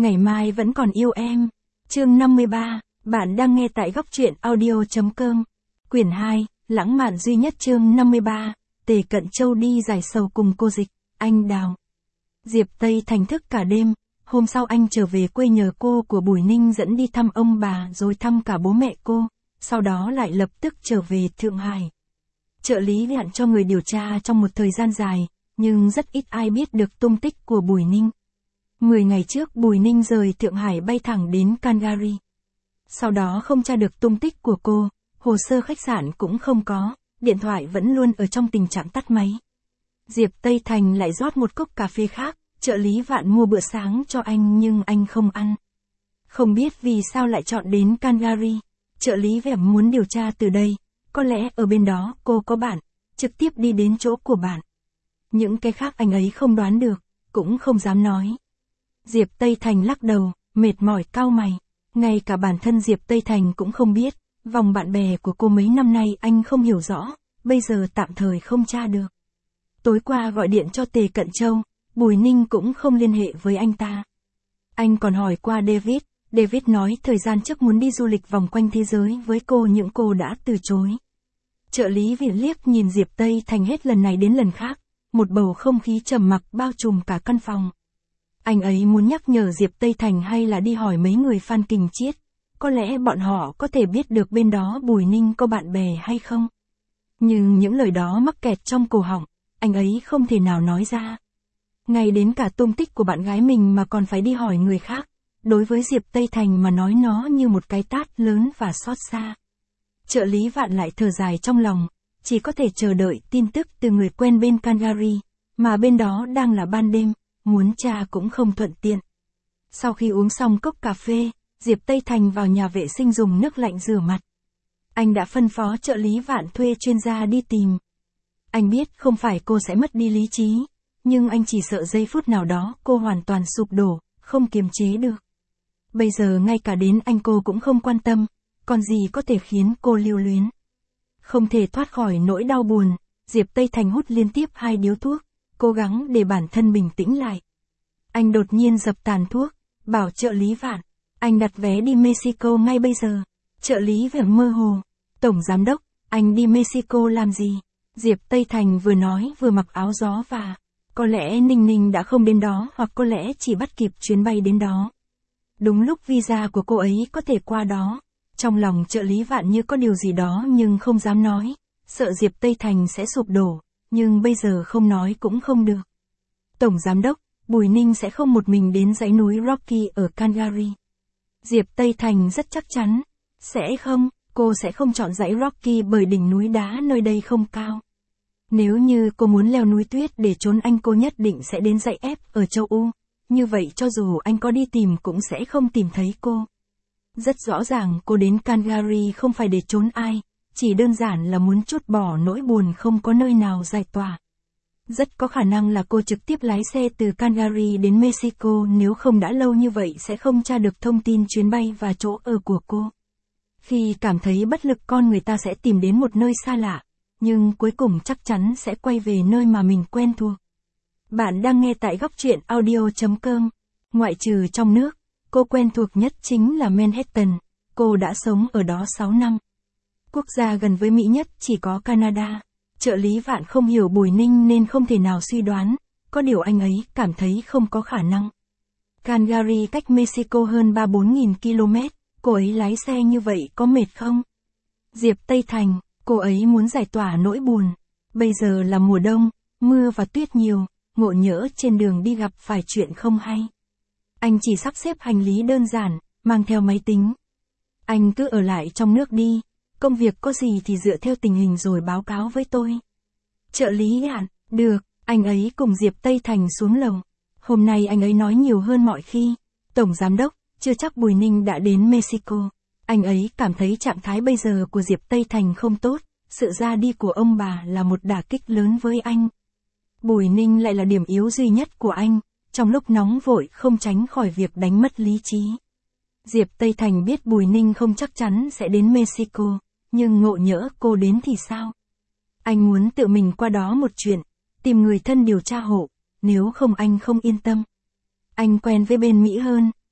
ngày mai vẫn còn yêu em. Chương 53, bạn đang nghe tại góc truyện audio.com. Quyển 2, lãng mạn duy nhất. Chương 53, Tề Cận Châu đi giải sầu cùng cô Dịch, anh Đào. Diệp Tây Thành thức cả đêm, hôm sau anh trở về quê nhờ cô của Bùi Ninh dẫn đi thăm ông bà rồi thăm cả bố mẹ cô, sau đó lại lập tức trở về Thượng Hải. Trợ lý dặn cho người điều tra trong một thời gian dài, nhưng rất ít ai biết được tung tích của Bùi Ninh. 10 ngày trước Bùi Ninh rời Thượng Hải bay thẳng đến Calgary. Sau đó không tra được tung tích của cô, hồ sơ khách sạn cũng không có, điện thoại vẫn luôn ở trong tình trạng tắt máy. Diệp Tây Thành lại rót một cốc cà phê khác, trợ lý Vạn mua bữa sáng cho anh nhưng anh không ăn. Không biết vì sao lại chọn đến Calgary, trợ lý vẻ muốn điều tra từ đây, có lẽ ở bên đó cô có bạn, trực tiếp đi đến chỗ của bạn. Những cái khác anh ấy không đoán được, cũng không dám nói. Diệp Tây Thành lắc đầu, mệt mỏi cau mày. Ngay cả bản thân Diệp Tây Thành cũng không biết, vòng bạn bè của cô mấy năm nay anh không hiểu rõ, bây giờ tạm thời không tra được. Tối qua gọi điện cho Tề Cận Châu, Bùi Ninh cũng không liên hệ với anh ta. Anh còn hỏi qua David nói thời gian trước muốn đi du lịch vòng quanh thế giới với cô nhưng cô đã từ chối. Trợ lý Viện liếc nhìn Diệp Tây Thành hết lần này đến lần khác, một bầu không khí trầm mặc bao trùm cả căn phòng. Anh ấy muốn nhắc nhở Diệp Tây Thành hay là đi hỏi mấy người Phan Kình Chiết, có lẽ bọn họ có thể biết được bên đó Bùi Ninh có bạn bè hay không. Nhưng những lời đó mắc kẹt trong cổ họng, anh ấy không thể nào nói ra. Ngay đến cả tung tích của bạn gái mình mà còn phải đi hỏi người khác, đối với Diệp Tây Thành mà nói nó như một cái tát lớn và xót xa. Trợ lý Vạn lại thở dài trong lòng, chỉ có thể chờ đợi tin tức từ người quen bên Calgary, mà bên đó đang là ban đêm, muốn tra cũng không thuận tiện. Sau khi uống xong cốc cà phê, Diệp Tây Thành vào nhà vệ sinh dùng nước lạnh rửa mặt. Anh đã phân phó trợ lý Vạn thuê chuyên gia đi tìm. Anh biết không phải cô sẽ mất đi lý trí, nhưng anh chỉ sợ giây phút nào đó cô hoàn toàn sụp đổ, không kiềm chế được. Bây giờ ngay cả đến anh cô cũng không quan tâm, còn gì có thể khiến cô lưu luyến. Không thể thoát khỏi nỗi đau buồn, Diệp Tây Thành hút liên tiếp 2 điếu thuốc, cố gắng để bản thân bình tĩnh lại. Anh đột nhiên dập tàn thuốc, bảo trợ lý Vạn, anh đặt vé đi Mexico ngay bây giờ. Trợ lý vẻ mơ hồ, Tổng Giám đốc, anh đi Mexico làm gì? Diệp Tây Thành vừa nói vừa mặc áo gió và, có lẽ Ninh Ninh đã không đến đó hoặc có lẽ chỉ bắt kịp chuyến bay đến đó. Đúng lúc visa của cô ấy có thể qua đó. Trong lòng trợ lý Vạn như có điều gì đó nhưng không dám nói, sợ Diệp Tây Thành sẽ sụp đổ, nhưng bây giờ không nói cũng không được. Tổng Giám đốc, Bùi Ninh sẽ không một mình đến dãy núi Rocky ở Calgary. Diệp Tây Thành rất chắc chắn, sẽ không, cô sẽ không chọn dãy Rocky bởi đỉnh núi đá nơi đây không cao. Nếu như cô muốn leo núi tuyết để trốn anh cô nhất định sẽ đến dãy F ở châu Âu, như vậy cho dù anh có đi tìm cũng sẽ không tìm thấy cô. Rất rõ ràng cô đến Calgary không phải để trốn ai, chỉ đơn giản là muốn trút bỏ nỗi buồn không có nơi nào giải tỏa. Rất có khả năng là cô trực tiếp lái xe từ Calgary đến Mexico, nếu không đã lâu như vậy sẽ không tra được thông tin chuyến bay và chỗ ở của cô. Khi cảm thấy bất lực con người ta sẽ tìm đến một nơi xa lạ, nhưng cuối cùng chắc chắn sẽ quay về nơi mà mình quen thuộc. Bạn đang nghe tại góc truyện audio.com. Ngoại trừ trong nước, cô quen thuộc nhất chính là Manhattan, cô đã sống ở đó 6 năm. Quốc gia gần với Mỹ nhất chỉ có Canada. Trợ lý Vạn không hiểu Bùi Ninh nên không thể nào suy đoán, có điều anh ấy cảm thấy không có khả năng. Calgary cách Mexico hơn 3-4 nghìn km, cô ấy lái xe như vậy có mệt không? Diệp Tây Thành, cô ấy muốn giải tỏa nỗi buồn. Bây giờ là mùa đông, mưa và tuyết nhiều, ngộ nhỡ trên đường đi gặp phải chuyện không hay. Anh chỉ sắp xếp hành lý đơn giản, mang theo máy tính. Anh cứ ở lại trong nước đi, công việc có gì thì dựa theo tình hình rồi báo cáo với tôi. Trợ lý Hạn, được, anh ấy cùng Diệp Tây Thành xuống lầu. Hôm nay anh ấy nói nhiều hơn mọi khi. Tổng Giám đốc, chưa chắc Bùi Ninh đã đến Mexico. Anh ấy cảm thấy trạng thái bây giờ của Diệp Tây Thành không tốt, sự ra đi của ông bà là một đả kích lớn với anh. Bùi Ninh lại là điểm yếu duy nhất của anh, trong lúc nóng vội không tránh khỏi việc đánh mất lý trí. Diệp Tây Thành biết Bùi Ninh không chắc chắn sẽ đến Mexico, nhưng ngộ nhỡ cô đến thì sao? Anh muốn tự mình qua đó một chuyện, tìm người thân điều tra hộ, nếu không anh không yên tâm. Anh quen với bên Mỹ hơn,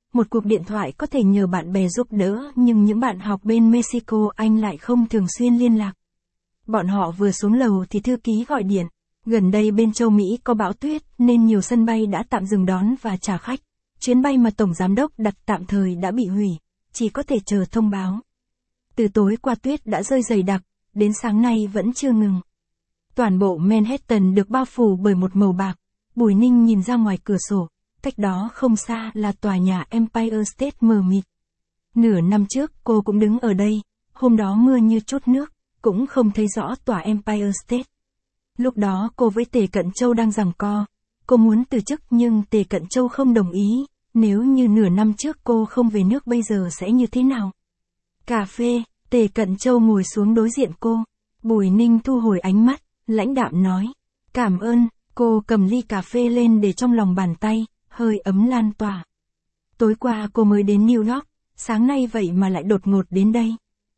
một cuộc điện thoại có thể nhờ bạn bè giúp đỡ, nhưng những bạn học bên Mexico anh lại không thường xuyên liên lạc. Bọn họ vừa xuống lầu thì thư ký gọi điện. Gần đây bên châu Mỹ có bão tuyết nên nhiều sân bay đã tạm dừng đón và trả khách. Chuyến bay mà Tổng Giám đốc đặt tạm thời đã bị hủy, chỉ có thể chờ thông báo. Từ tối qua tuyết đã rơi dày đặc, đến sáng nay vẫn chưa ngừng. Toàn bộ Manhattan được bao phủ bởi một màu bạc. Bùi Ninh nhìn ra ngoài cửa sổ, cách đó không xa là tòa nhà Empire State mờ mịt. Nửa năm trước cô cũng đứng ở đây, hôm đó mưa như trút nước, cũng không thấy rõ tòa Empire State. Lúc đó cô với Tề Cận Châu đang giằng co, cô muốn từ chức nhưng Tề Cận Châu không đồng ý, nếu như nửa năm trước cô không về nước bây giờ sẽ như thế nào? Cà phê, Tề Cận Châu ngồi xuống đối diện cô, Bùi Ninh thu hồi ánh mắt, lãnh đạm nói, cảm ơn, cô cầm ly cà phê lên để trong lòng bàn tay, hơi ấm lan tỏa. Tối qua cô mới đến New York, sáng nay vậy mà lại đột ngột đến đây.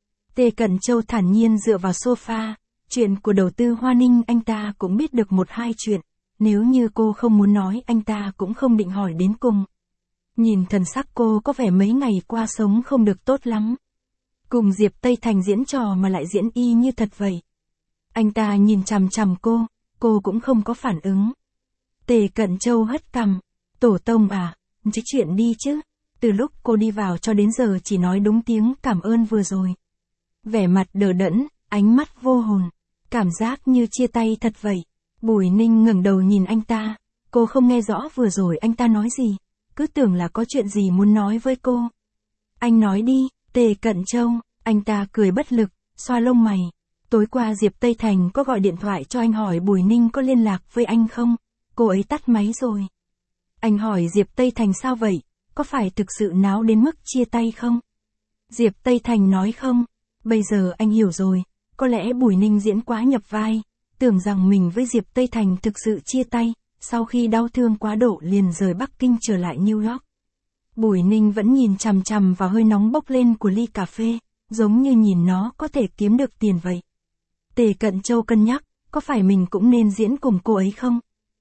Tề Cận Châu thản nhiên dựa vào sofa, chuyện của đầu tư Hoa Ninh anh ta cũng biết được một hai chuyện, nếu như cô không muốn nói anh ta cũng không định hỏi đến cùng. Nhìn thần sắc cô có vẻ mấy ngày qua sống không được tốt lắm. Cùng Diệp Tây Thành diễn trò mà lại diễn y như thật vậy. Anh ta nhìn chằm chằm cô cũng không có phản ứng. Tề Cận Châu hất cằm, tổ tông à, chứ chuyện đi chứ, từ lúc cô đi vào cho đến giờ chỉ nói đúng tiếng cảm ơn vừa rồi. Vẻ mặt đờ đẫn, ánh mắt vô hồn, cảm giác như chia tay thật vậy. Bùi Ninh ngẩng đầu nhìn anh ta, cô không nghe rõ vừa rồi anh ta nói gì, cứ tưởng là có chuyện gì muốn nói với cô. Anh nói đi, Tề Cận Châu, anh ta cười bất lực, xoa lông mày. Tối qua Diệp Tây Thành có gọi điện thoại cho anh hỏi Bùi Ninh có liên lạc với anh không? Cô ấy tắt máy rồi. Anh hỏi Diệp Tây Thành sao vậy? Có phải thực sự náo đến mức chia tay không? Diệp Tây Thành nói không. Bây giờ anh hiểu rồi, có lẽ Bùi Ninh diễn quá nhập vai, tưởng rằng mình với Diệp Tây Thành thực sự chia tay, sau khi đau thương quá độ liền rời Bắc Kinh trở lại New York. Bùi Ninh vẫn nhìn chằm chằm vào hơi nóng bốc lên của ly cà phê, giống như nhìn nó có thể kiếm được tiền vậy. Tề Cận Châu cân nhắc, có phải mình cũng nên diễn cùng cô ấy không?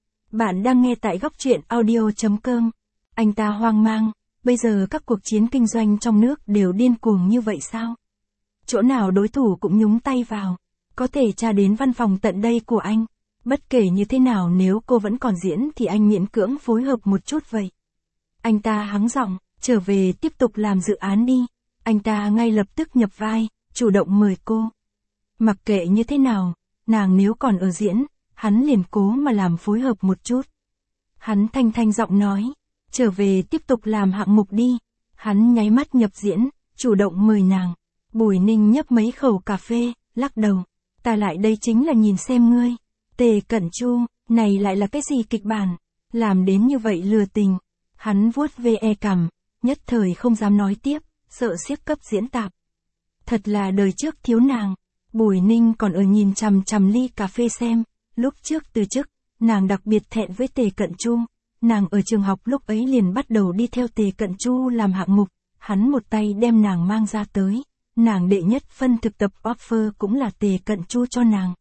Bạn đang nghe tại góc truyện audio.com. Anh ta hoang mang, bây giờ các cuộc chiến kinh doanh trong nước đều điên cuồng như vậy sao? Chỗ nào đối thủ cũng nhúng tay vào, có thể tra đến văn phòng tận đây của anh. Bất kể như thế nào nếu cô vẫn còn diễn thì anh miễn cưỡng phối hợp một chút vậy. Anh ta hắng giọng, trở về tiếp tục làm dự án đi. Anh ta ngay lập tức nhập vai, chủ động mời cô. Mặc kệ như thế nào, nàng nếu còn ở diễn, hắn liền cố mà làm phối hợp một chút. Hắn thanh giọng nói, trở về tiếp tục làm hạng mục đi. Hắn nháy mắt nhập diễn, chủ động mời nàng. Bùi Ninh nhấp mấy khẩu cà phê, lắc đầu. Ta lại đây chính là nhìn xem ngươi. Tề Cận Chu, này lại là cái gì kịch bản? Làm đến như vậy lừa tình. Hắn vuốt ve cằm, nhất thời không dám nói tiếp, sợ siết cấp diễn tạp. Thật là đời trước thiếu nàng. Bùi Ninh còn ở nhìn chằm chằm ly cà phê xem. Lúc trước từ chức, nàng đặc biệt thẹn với Tề Cận Chu. Nàng ở trường học lúc ấy liền bắt đầu đi theo Tề Cận Chu làm hạng mục. Hắn một tay đem nàng mang ra tới. Nàng đệ nhất phân thực tập offer cũng là Tề Cận Chu cho nàng.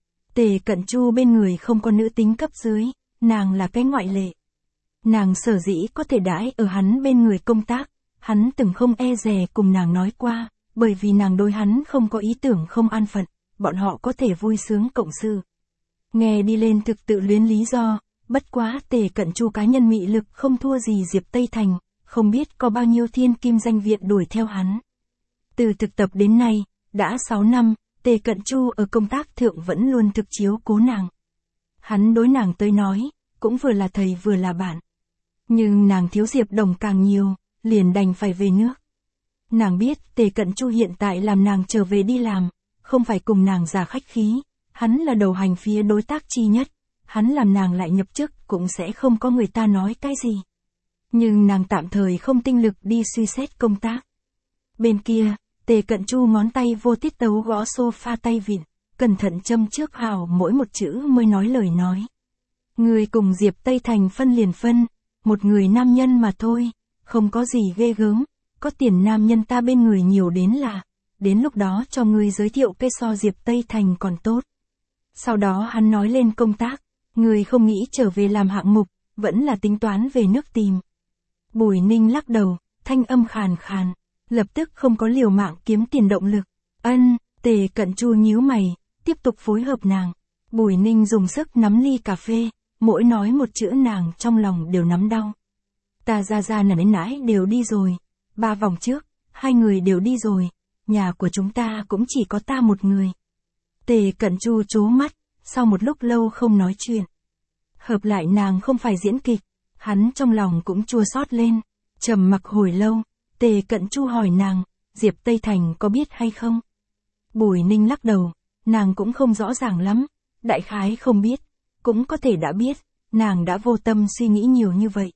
Tề Cận Chu bên người không có nữ tính cấp dưới, nàng là cái ngoại lệ. Nàng sở dĩ có thể đãi ở hắn bên người công tác, hắn từng không e dè cùng nàng nói qua, bởi vì nàng đối hắn không có ý tưởng không an phận, bọn họ có thể vui sướng cộng sự. Nghe đi lên thực tự luyến lý do, bất quá Tề Cận Chu cá nhân mị lực không thua gì Diệp Tây Thành, không biết có bao nhiêu thiên kim danh viện đuổi theo hắn. Từ thực tập đến nay, đã 6 năm, Tề Cận Chu ở công tác thượng vẫn luôn thực chiếu cố nàng. Hắn đối nàng tới nói, cũng vừa là thầy vừa là bạn. Nhưng nàng thiếu Diệp Đồng càng nhiều, liền đành phải về nước. Nàng biết Tề Cận Chu hiện tại làm nàng trở về đi làm, không phải cùng nàng giả khách khí, hắn là đầu hành phía đối tác chi nhất, hắn làm nàng lại nhập chức cũng sẽ không có người ta nói cái gì. Nhưng nàng tạm thời không tinh lực đi suy xét công tác. Bên kia, Tề Cận Chu ngón tay vô tiết tấu gõ sofa tay vịn, cẩn thận châm trước hào mỗi một chữ mới nói lời nói. Người cùng Diệp Tây Thành phân liền phân, một người nam nhân mà thôi, không có gì ghê gớm, có tiền nam nhân ta bên người nhiều đến là, đến lúc đó cho ngươi giới thiệu cái so Diệp Tây Thành còn tốt. Sau đó hắn nói lên công tác, người không nghĩ trở về làm hạng mục, vẫn là tính toán về nước tìm. Bùi Ninh lắc đầu, thanh âm khàn khàn, lập tức không có liều mạng kiếm tiền động lực. Ân, Tề Cận Chu nhíu mày, tiếp tục phối hợp nàng. Bùi Ninh dùng sức nắm ly cà phê, mỗi nói một chữ nàng trong lòng đều nắm đau. Ta ra nãy đều đi rồi, 3 vòng trước, 2 người đều đi rồi, nhà của chúng ta cũng chỉ có ta một người. Tề Cận Chu trố mắt, sau một lúc lâu không nói chuyện. Hợp lại nàng không phải diễn kịch, hắn trong lòng cũng chua xót lên, trầm mặc hồi lâu, Tề Cận Chu hỏi nàng, Diệp Tây Thành có biết hay không? Bùi Ninh lắc đầu, nàng cũng không rõ ràng lắm, đại khái không biết, cũng có thể đã biết, nàng đã vô tâm suy nghĩ nhiều như vậy.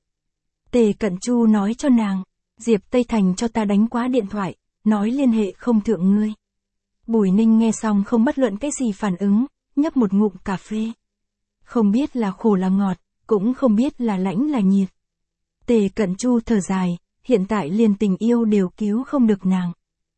Tề Cận Chu nói cho nàng, Diệp Tây Thành cho ta đánh quá điện thoại, nói liên hệ không thượng ngươi. Bùi Ninh nghe xong không bất luận cái gì phản ứng, nhấp một ngụm cà phê. Không biết là khổ là ngọt, cũng không biết là lãnh là nhiệt. Tề Cận Chu thở dài, hiện tại liền tình yêu đều cứu không được nàng.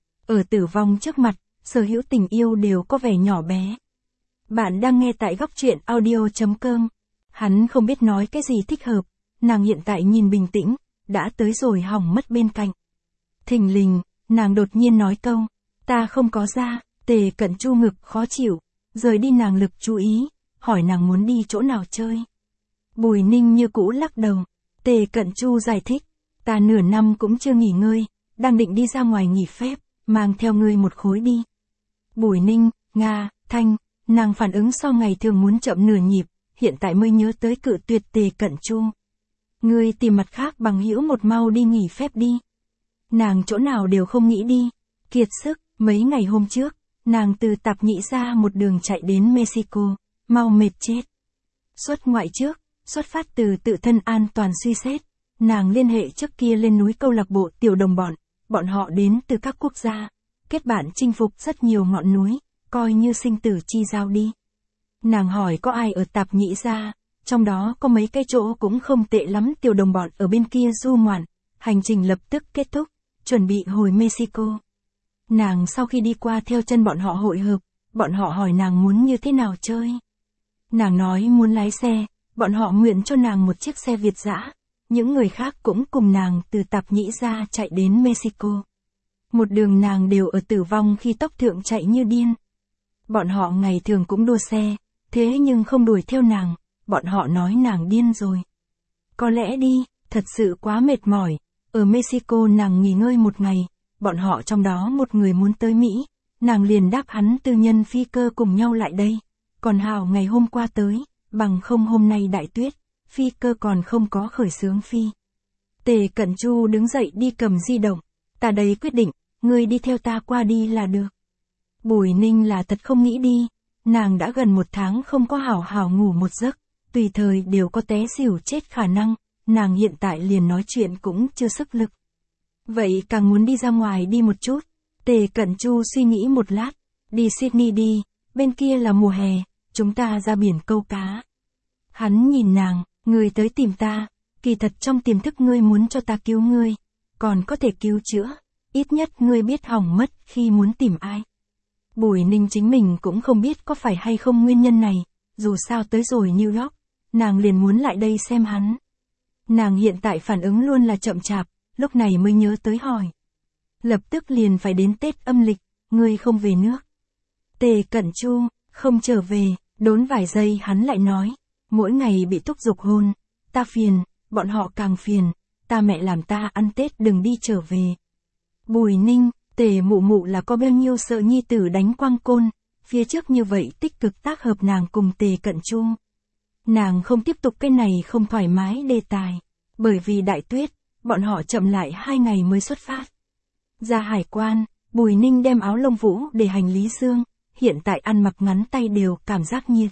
Ở tử vong trước mặt, sở hữu tình yêu đều có vẻ nhỏ bé. Bạn đang nghe tại góc truyện audio.com. Hắn không biết nói cái gì thích hợp, nàng hiện tại nhìn bình tĩnh, đã tới rồi hỏng mất bên cạnh. Thình lình, nàng đột nhiên nói câu, ta không có ra. Tề Cận Chu ngực khó chịu, rời đi nàng lực chú ý, hỏi nàng muốn đi chỗ nào chơi. Bùi Ninh như cũ lắc đầu. Tề Cận Chu giải thích, ta nửa năm cũng chưa nghỉ ngơi, đang định đi ra ngoài nghỉ phép, mang theo ngươi một khối đi. Bùi Ninh, Nga, Thanh, nàng phản ứng so ngày thường muốn chậm nửa nhịp, hiện tại mới nhớ tới cự tuyệt Tề Cận Chu. Ngươi tìm mặt khác bằng hữu một mau đi nghỉ phép đi. Nàng chỗ nào đều không nghĩ đi, kiệt sức, mấy ngày hôm trước, nàng từ Tạp Nhĩ ra một đường chạy đến Mexico, mau mệt chết. Xuất ngoại trước, xuất phát từ tự thân an toàn suy xét, nàng liên hệ trước kia lên núi câu lạc bộ tiểu đồng bọn họ đến từ các quốc gia, kết bạn chinh phục rất nhiều ngọn núi, coi như sinh tử chi giao đi. Nàng hỏi có ai ở Tạp Nhĩ ra, trong đó có mấy cái chỗ cũng không tệ lắm, tiểu đồng bọn ở bên kia du ngoạn, hành trình lập tức kết thúc, chuẩn bị hồi Mexico. Nàng sau khi đi qua theo chân bọn họ hội hợp, bọn họ hỏi nàng muốn như thế nào chơi. Nàng nói muốn lái xe, bọn họ nguyện cho nàng một chiếc xe Việt dã, những người khác cũng cùng nàng từ Tạp Nhĩ ra chạy đến Mexico. Một đường nàng đều ở tử vong khi tốc thượng chạy như điên. Bọn họ ngày thường cũng đua xe, thế nhưng không đuổi theo nàng, bọn họ nói nàng điên rồi. Có lẽ đi, thật sự quá mệt mỏi, ở Mexico nàng nghỉ ngơi một ngày, bọn họ trong đó một người muốn tới Mỹ, nàng liền đáp hắn tư nhân phi cơ cùng nhau lại đây, còn hào ngày hôm qua tới, bằng không hôm nay đại tuyết, phi cơ còn không có khởi xướng phi. Tề Cận Chu đứng dậy đi cầm di động, ta đây quyết định, ngươi đi theo ta qua đi là được. Bùi Ninh là thật không nghĩ đi, nàng đã gần 1 tháng không có hảo hảo ngủ một giấc, tùy thời đều có té xỉu chết khả năng, nàng hiện tại liền nói chuyện cũng chưa sức lực. Vậy càng muốn đi ra ngoài đi một chút. Tề Cận Chu suy nghĩ một lát, đi Sydney đi, bên kia là mùa hè, chúng ta ra biển câu cá. Hắn nhìn nàng, ngươi tới tìm ta, kỳ thật trong tiềm thức ngươi muốn cho ta cứu ngươi, còn có thể cứu chữa, ít nhất ngươi biết hỏng mất khi muốn tìm ai. Bùi Ninh chính mình cũng không biết có phải hay không nguyên nhân này, dù sao tới rồi New York, nàng liền muốn lại đây xem hắn. Nàng hiện tại phản ứng luôn là chậm chạp, lúc này mới nhớ tới hỏi. Lập tức liền phải đến Tết âm lịch, ngươi không về nước. Tề Cận Chu, không trở về, đốn vài giây hắn lại nói, mỗi ngày bị thúc giục hôn, ta phiền, bọn họ càng phiền, ta mẹ làm ta ăn Tết đừng đi trở về. Bùi Ninh, Tề mụ mụ là có bao nhiêu sợ nhi tử đánh quang côn, phía trước như vậy tích cực tác hợp nàng cùng Tề Cận Chu. Nàng không tiếp tục cái này không thoải mái đề tài, bởi vì đại tuyết, bọn họ chậm lại 2 ngày mới xuất phát. Ra hải quan, Bùi Ninh đem áo lông vũ để hành lý dương, hiện tại ăn mặc ngắn tay đều cảm giác nhiệt.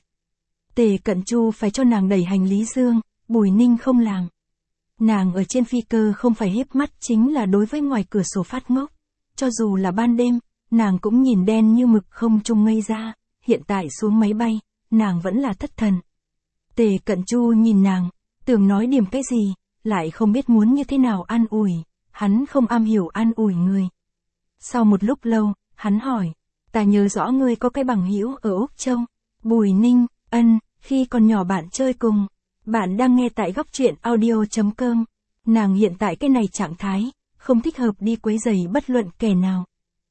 Tề Cận Chu phải cho nàng đẩy hành lý dương, Bùi Ninh không làm. Nàng ở trên phi cơ không phải hiếp mắt chính là đối với ngoài cửa sổ phát ngốc. Cho dù là ban đêm, nàng cũng nhìn đen như mực không trung ngây ra, hiện tại xuống máy bay, nàng vẫn là thất thần. Tề Cận Chu nhìn nàng, tưởng nói điểm cái gì, lại không biết muốn như thế nào an ủi, hắn không am hiểu an ủi người. Sau một lúc lâu, hắn hỏi, ta nhớ rõ ngươi có cái bằng hữu ở Úc Châu. Bùi Ninh, ân, khi còn nhỏ bạn chơi cùng. Bạn đang nghe tại góc truyện audio.com. Nàng hiện tại cái này trạng thái, không thích hợp đi quấy rầy bất luận kẻ nào.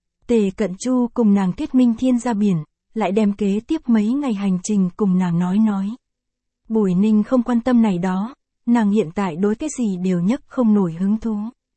Tề Cận Chu cùng nàng thuyết minh thiên ra biển, lại đem kế tiếp mấy ngày hành trình cùng nàng nói. Bùi Ninh không quan tâm này đó, nàng hiện tại đối cái gì đều nhấc không nổi hứng thú.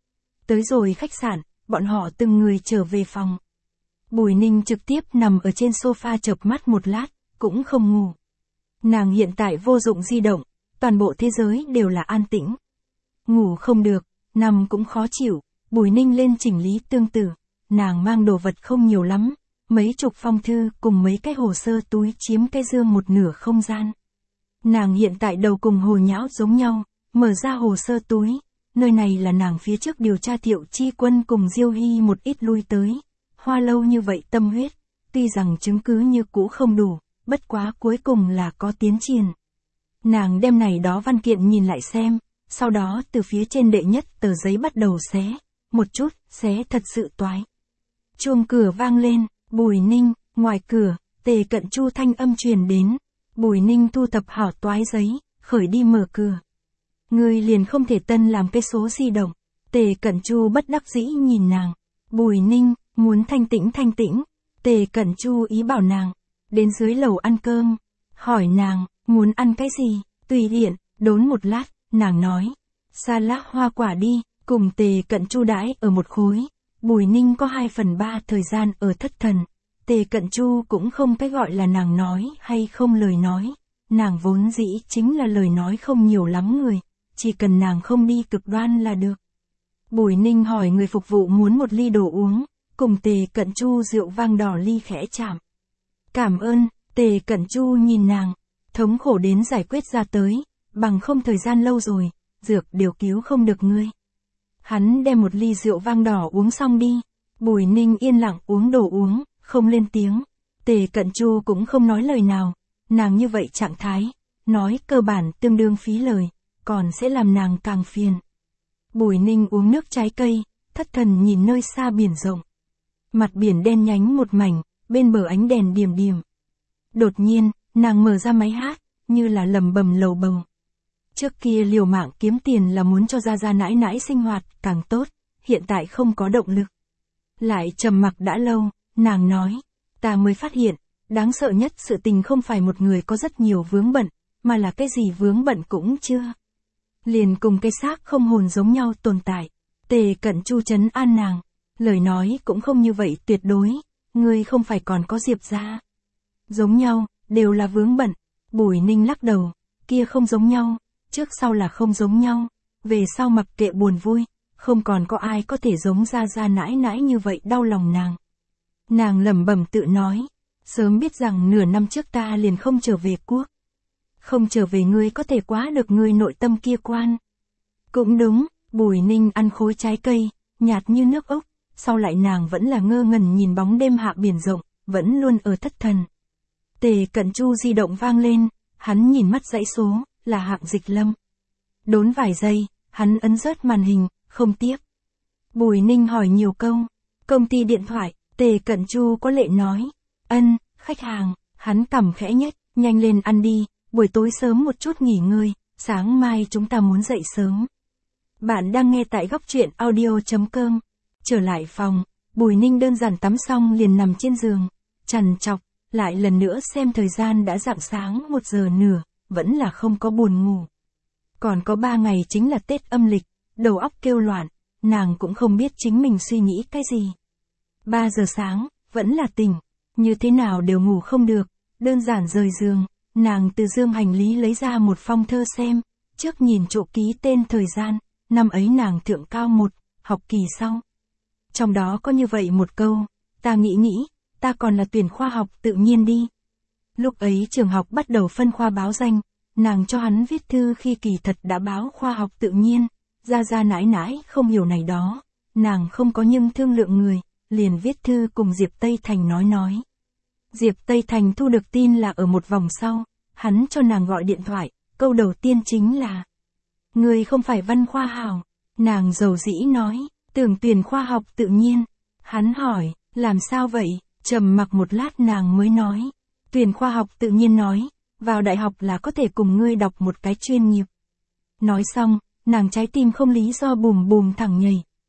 Tới rồi khách sạn, bọn họ từng người trở về phòng. Bùi Ninh trực tiếp nằm ở trên sofa chợp mắt một lát, cũng không ngủ. Nàng hiện tại vô dụng di động, toàn bộ thế giới đều là an tĩnh. Ngủ không được, nằm cũng khó chịu, Bùi Ninh lên chỉnh lý tương tử, nàng mang đồ vật không nhiều lắm, mấy chục phong thư cùng mấy cái hồ sơ túi chiếm cái dương một nửa không gian. Nàng hiện tại đầu cùng hồ nhão giống nhau, mở ra hồ sơ túi, nơi này là nàng phía trước điều tra Thiệu Chi Quân cùng Diêu Hy một ít lui tới. Hoa lâu như vậy tâm huyết, tuy rằng chứng cứ như cũ không đủ, bất quá cuối cùng là có tiến triển. Nàng đem này đó văn kiện nhìn lại xem, sau đó từ phía trên đệ nhất tờ giấy bắt đầu xé, một chút, xé thật sự toái. Chuông cửa vang lên, Bùi Ninh, ngoài cửa, Tề Cận Chu thanh âm truyền đến. Bùi Ninh thu thập hảo toái giấy, khởi đi mở cửa. Ngươi liền không thể tân làm cái số di động. Tề Cận Chu bất đắc dĩ nhìn nàng. Bùi Ninh, muốn thanh tĩnh. Tề Cận Chu ý bảo nàng, đến dưới lầu ăn cơm. Hỏi nàng, muốn ăn cái gì, tùy tiện, đốn một lát, nàng nói. Salad hoa quả đi, cùng Tề Cận Chu đãi ở một khối. Bùi Ninh có 2/3 thời gian ở thất thần. Tề Cận Chu cũng không cái gọi là nàng nói hay không lời nói. Nàng vốn dĩ chính là lời nói không nhiều lắm người, chỉ cần nàng không đi cực đoan là được. Bùi Ninh hỏi người phục vụ muốn một ly đồ uống, cùng Tề Cận Chu rượu vang đỏ ly khẽ chạm. Cảm ơn, Tề Cận Chu nhìn nàng, thống khổ đến giải quyết ra tới, bằng không thời gian lâu rồi, dược đều cứu không được ngươi. Hắn đem một ly rượu vang đỏ uống xong đi, Bùi Ninh yên lặng uống đồ uống, không lên tiếng. Tề Cận Chu cũng không nói lời nào, nàng như vậy trạng thái, nói cơ bản tương đương phí lời, còn sẽ làm nàng càng phiền. Bùi Ninh uống nước trái cây, thất thần nhìn nơi xa biển rộng. Mặt biển đen nhánh một mảnh, bên bờ ánh đèn điểm điểm. Đột nhiên, nàng mở ra máy hát, như là lầm bầm lầu bầu. Trước kia liều mạng kiếm tiền là muốn cho Gia nãi nãi sinh hoạt càng tốt, hiện tại không có động lực. Lại trầm mặc đã lâu, nàng nói, ta mới phát hiện, đáng sợ nhất sự tình không phải một người có rất nhiều vướng bận, mà là cái gì vướng bận cũng chưa. Liền cùng cái xác không hồn giống nhau tồn tại. Tề Cận Chu trấn an nàng, lời nói cũng không như vậy tuyệt đối, ngươi không phải còn có Diệp gia. Giống nhau, đều là vướng bận. Bùi Ninh lắc đầu, kia không giống nhau, trước sau là không giống nhau, về sau mặc kệ buồn vui, không còn có ai có thể giống Gia nãi nãi như vậy đau lòng nàng. Nàng lẩm bẩm tự nói, sớm biết rằng nửa năm trước ta liền không trở về quốc. Không trở về ngươi có thể quá được ngươi nội tâm kia quan. Cũng đúng, Bùi Ninh ăn khối trái cây, nhạt như nước ốc, sau lại nàng vẫn là ngơ ngẩn nhìn bóng đêm hạ biển rộng, vẫn luôn ở thất thần. Tề Cận Chu di động vang lên, hắn nhìn mắt dãy số, là Hạng Dịch Lâm. Đốn vài giây, hắn ấn rớt màn hình, không tiếp. Bùi Ninh hỏi nhiều câu, công ty điện thoại, Tề Cận Chu có lệ nói, ân, khách hàng, hắn cằm khẽ nhếch, nhanh lên ăn đi, buổi tối sớm một chút nghỉ ngơi, sáng mai chúng ta muốn dậy sớm. Bạn đang nghe tại góc truyện audio.com. Trở lại phòng, Bùi Ninh đơn giản tắm xong liền nằm trên giường, trằn trọc, lại lần nữa xem thời gian đã rạng sáng 1 giờ nửa, vẫn là không có buồn ngủ. Còn có 3 ngày chính là Tết âm lịch, đầu óc kêu loạn, nàng cũng không biết chính mình suy nghĩ cái gì. 3 giờ sáng, vẫn là tỉnh, như thế nào đều ngủ không được, đơn giản rời giường, nàng từ dương hành lý lấy ra một phong thơ xem, trước nhìn chỗ ký tên thời gian, năm ấy nàng thượng cao 1, học kỳ sau. Trong đó có như vậy một câu, ta nghĩ, ta còn là tuyển khoa học tự nhiên đi. Lúc ấy trường học bắt đầu phân khoa báo danh, nàng cho hắn viết thư khi kỳ thật đã báo khoa học tự nhiên, Gia nãi nãi không hiểu này đó, nàng không có nhưng thương lượng người, liền viết thư cùng Diệp Tây Thành nói. Diệp Tây Thành thu được tin là ở một vòng sau, hắn cho nàng gọi điện thoại, câu đầu tiên chính là, người không phải văn khoa hảo, nàng dầu dĩ nói, tưởng tuyển khoa học tự nhiên. Hắn hỏi, làm sao vậy, trầm mặc một lát nàng mới nói, tuyển khoa học tự nhiên nói, vào đại học là có thể cùng ngươi đọc một cái chuyên nghiệp. Nói xong, nàng trái tim không lý do bùm bùm thẳng nhảy.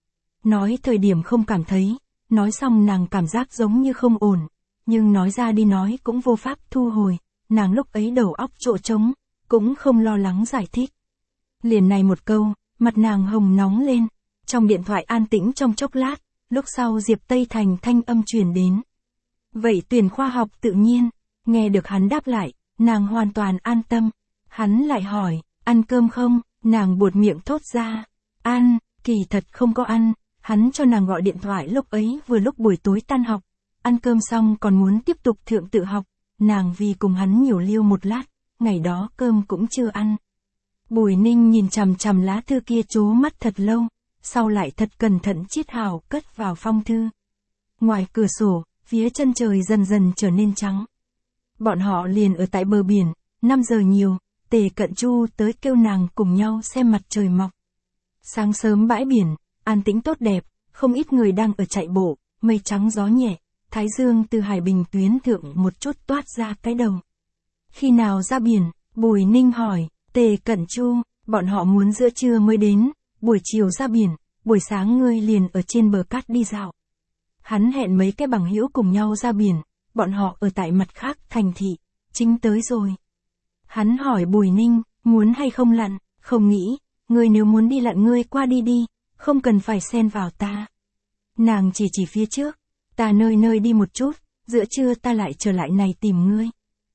Nói thời điểm không cảm thấy, nói xong nàng cảm giác giống như không ổn, nhưng nói ra đi nói cũng vô pháp thu hồi, nàng lúc ấy đầu óc chỗ trống, cũng không lo lắng giải thích. Liền này một câu, mặt nàng hồng nóng lên, trong điện thoại an tĩnh trong chốc lát, lúc sau Diệp Tây Thành thanh âm truyền đến. Vậy tuyển khoa học tự nhiên, nghe được hắn đáp lại, nàng hoàn toàn an tâm. Hắn lại hỏi, ăn cơm không, nàng buột miệng thốt ra, ăn, kỳ thật không có ăn, hắn cho nàng gọi điện thoại lúc ấy vừa lúc buổi tối tan học, ăn cơm xong còn muốn tiếp tục thượng tự học, nàng vì cùng hắn nhiều liêu một lát, ngày đó cơm cũng chưa ăn. Bùi Ninh nhìn chằm chằm lá thư kia trố mắt thật lâu, sau lại thật cẩn thận chiết hào cất vào phong thư. Ngoài cửa sổ, phía chân trời dần dần trở nên trắng. Bọn họ liền ở tại bờ biển, 5 giờ nhiều, Tề Cận Chu tới kêu nàng cùng nhau xem mặt trời mọc. Sáng sớm bãi biển, an tĩnh tốt đẹp, không ít người đang ở chạy bộ, mây trắng gió nhẹ, thái dương từ hải bình tuyến thượng một chút toát ra cái đầu. Khi nào ra biển, Bùi Ninh hỏi, Tề Cận Chu, bọn họ muốn giữa trưa mới đến, buổi chiều ra biển, buổi sáng ngươi liền ở trên bờ cát đi dạo. Hắn hẹn mấy cái bằng hữu cùng nhau ra biển, bọn họ ở tại mặt khác thành thị, chính tới rồi. Hắn hỏi Bùi Ninh, muốn hay không lặn, không nghĩ, ngươi nếu muốn đi lặn ngươi qua đi đi, không cần phải xen vào ta. Nàng chỉ phía trước, ta nơi nơi đi một chút, giữa trưa ta lại trở lại này tìm ngươi.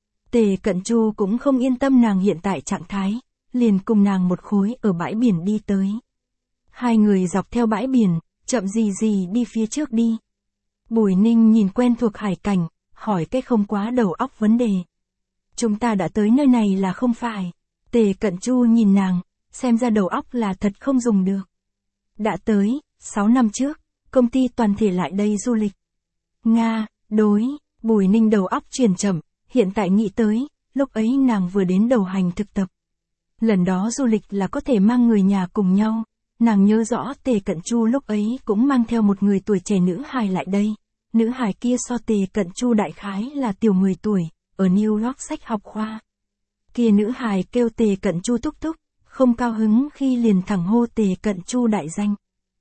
Tề Cận Chu cũng không yên tâm nàng hiện tại trạng thái, liền cùng nàng một khối ở bãi biển đi tới. Hai người dọc theo bãi biển, chậm gì đi phía trước đi. Bùi Ninh nhìn quen thuộc hải cảnh, hỏi cái không quá đầu óc vấn đề. Chúng ta đã tới nơi này là không phải. Tề Cận Chu nhìn nàng, xem ra đầu óc là thật không dùng được. Đã tới, 6 năm trước, công ty toàn thể lại đây du lịch. Nga, đối, Bùi Ninh đầu óc chuyển chậm, hiện tại nghĩ tới, lúc ấy nàng vừa đến đầu hành thực tập. Lần đó du lịch là có thể mang người nhà cùng nhau, nàng nhớ rõ Tề Cận Chu lúc ấy cũng mang theo một người tuổi trẻ nữ hài lại đây. Nữ hài kia so Tề Cận Chu đại khái là tiểu 10 tuổi, ở New York sách học khoa. Kia nữ hài kêu Tề Cận Chu thúc thúc, không cao hứng khi liền thẳng hô Tề Cận Chu đại danh.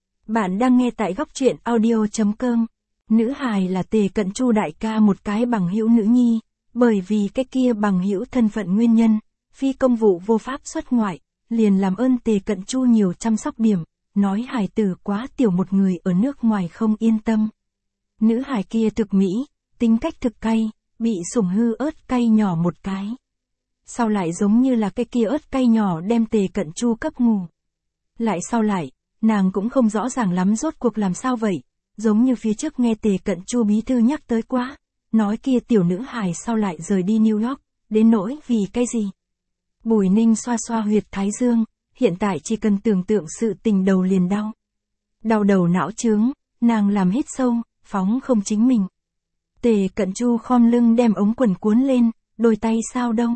Bạn đang nghe tại góc truyện audio.com. Nữ hài là Tề Cận Chu đại ca một cái bằng hữu nữ nhi, bởi vì cái kia bằng hữu thân phận nguyên nhân, phi công vụ vô pháp xuất ngoại, liền làm ơn Tề Cận Chu nhiều chăm sóc điểm, nói hài tử quá tiểu một người ở nước ngoài không yên tâm. Nữ hài kia thực mỹ, tính cách thực cay, bị sủng hư ớt cay nhỏ một cái. Sau lại giống như là cái kia ớt cay nhỏ đem Tề Cận Chu cấp ngủ. Lại sau lại, nàng cũng không rõ ràng lắm rốt cuộc làm sao vậy, giống như phía trước nghe Tề Cận Chu bí thư nhắc tới quá, nói kia tiểu nữ hài sau lại rời đi New York, đến nỗi vì cái gì. Bùi Ninh xoa xoa huyệt thái dương, hiện tại chỉ cần tưởng tượng sự tình đầu liền đau. Đau đầu não chướng, nàng làm hít sâu, phóng không chính mình. Tề Cận Chu khom lưng đem ống quần cuốn lên, đôi tay sao đâu.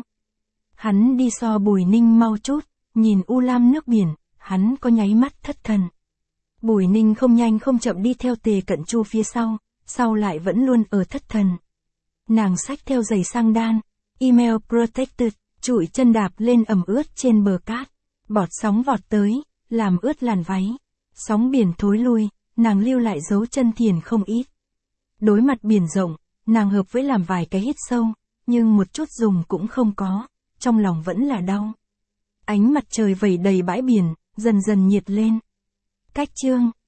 Hắn đi so Bùi Ninh mau chút, nhìn u lam nước biển, hắn có nháy mắt thất thần. Bùi Ninh không nhanh không chậm đi theo Tề Cận Chu phía sau lại vẫn luôn ở thất thần. Nàng xách theo giày sang đan, email protected, trụi chân đạp lên ẩm ướt trên bờ cát, bọt sóng vọt tới, làm ướt làn váy. Sóng biển thối lui, nàng lưu lại dấu chân thiền không ít. Đối mặt biển rộng, nàng hợp với làm vài cái hít sâu, nhưng một chút dùng cũng không có, trong lòng vẫn là đau. Ánh mặt trời vẩy đầy bãi biển, dần dần nhiệt lên. Cách chương